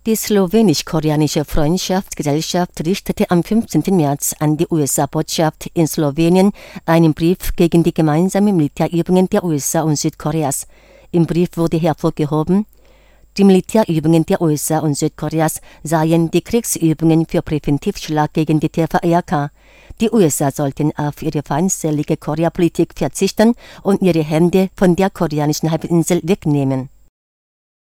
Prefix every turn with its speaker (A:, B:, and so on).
A: Die slowenisch-koreanische Freundschaftsgesellschaft richtete am 15. März an die USA-Botschaft in Slowenien einen Brief gegen die gemeinsamen Militärübungen der USA und Südkoreas. Im Brief wurde hervorgehoben, die Militärübungen der USA und Südkoreas seien die Kriegsübungen für Präventivschlag gegen die TVEAK. Die USA sollten auf ihre feindselige Koreapolitik verzichten und ihre Hände von der koreanischen Halbinsel wegnehmen.